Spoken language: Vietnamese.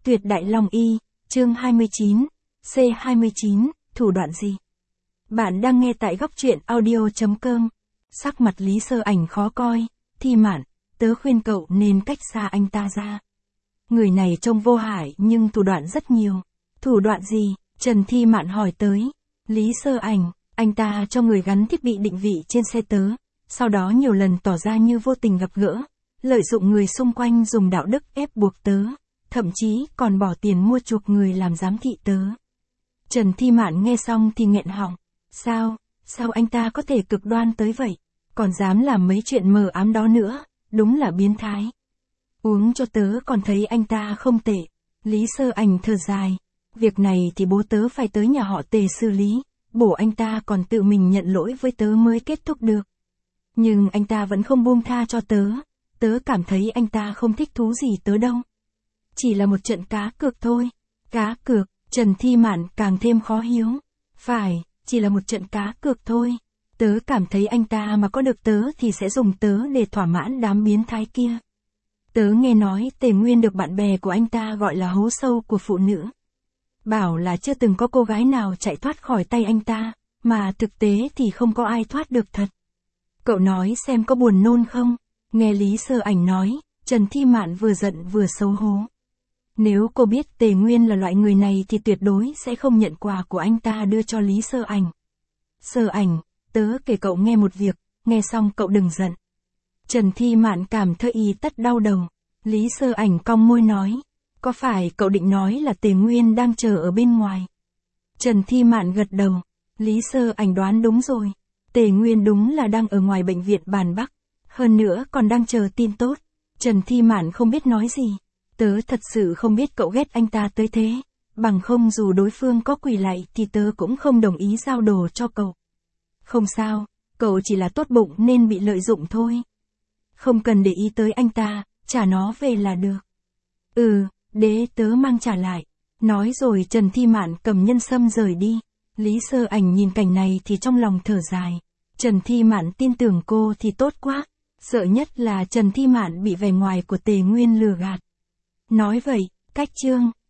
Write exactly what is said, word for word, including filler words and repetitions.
Tuyệt Đại Long Y, chương hai mươi chín, C hai mươi chín, thủ đoạn gì? Bạn đang nghe tại góc truyện audio chấm com. Sắc mặt Lý Sơ Ảnh khó coi, Thi Mạn, tớ khuyên cậu nên cách xa anh ta ra. Người này trông vô hại nhưng thủ đoạn rất nhiều. Thủ đoạn gì? Trần Thi Mạn hỏi tới. Lý Sơ Ảnh, anh ta cho người gắn thiết bị định vị trên xe tớ, sau đó nhiều lần tỏ ra như vô tình gặp gỡ, lợi dụng người xung quanh dùng đạo đức ép buộc tớ, thậm chí còn bỏ tiền mua chuộc người làm giám thị tớ. Trần Thi Mạn nghe xong thì nghẹn họng. Sao, sao anh ta có thể cực đoan tới vậy? Còn dám làm mấy chuyện mờ ám đó nữa, đúng là biến thái. Uống cho tớ còn thấy anh ta không tệ. Lý Sơ Ảnh thở dài. Việc này thì bố tớ phải tới nhà họ Tề xử lý, bổ anh ta còn tự mình nhận lỗi với tớ mới kết thúc được. Nhưng anh ta vẫn không buông tha cho tớ, tớ cảm thấy anh ta không thích thú gì tớ đâu. Chỉ là một trận cá cược thôi. Cá cược, Trần Thi Mạn càng thêm khó hiếu. Phải, chỉ là một trận cá cược thôi. Tớ cảm thấy anh ta mà có được tớ thì sẽ dùng tớ để thỏa mãn đám biến thái kia. Tớ nghe nói Tề Nguyên được bạn bè của anh ta gọi là hố sâu của phụ nữ. Bảo là chưa từng có cô gái nào chạy thoát khỏi tay anh ta, mà thực tế thì không có ai thoát được thật. Cậu nói xem có buồn nôn không? Nghe Lý Sơ Ảnh nói, Trần Thi Mạn vừa giận vừa xấu hổ. Nếu cô biết Tề Nguyên là loại người này thì tuyệt đối sẽ không nhận quà của anh ta đưa cho Lý Sơ Ảnh. Sơ Ảnh, tớ kể cậu nghe một việc, nghe xong cậu đừng giận. Trần Thi Mạn cảm thấy y tất đau đầu. Lý Sơ Ảnh cong môi nói, có phải cậu định nói là Tề Nguyên đang chờ ở bên ngoài? Trần Thi Mạn gật đầu. Lý Sơ Ảnh đoán đúng rồi. Tề Nguyên đúng là đang ở ngoài bệnh viện Bàn Bắc. Hơn nữa còn đang chờ tin tốt. Trần Thi Mạn không biết nói gì. Tớ thật sự không biết cậu ghét anh ta tới thế. Bằng không dù đối phương có quỳ lạy thì tớ cũng không đồng ý giao đồ cho cậu. Không sao, cậu chỉ là tốt bụng nên bị lợi dụng thôi. Không cần để ý tới anh ta, trả nó về là được. Ừ, để tớ mang trả lại. Nói rồi Trần Thi Mạn cầm nhân sâm rời đi. Lý Sơ Ảnh nhìn cảnh này thì trong lòng thở dài. Trần Thi Mạn tin tưởng cô thì tốt quá. Sợ nhất là Trần Thi Mạn bị vẻ ngoài của Tề Nguyên lừa gạt. Nói vậy, cách chương.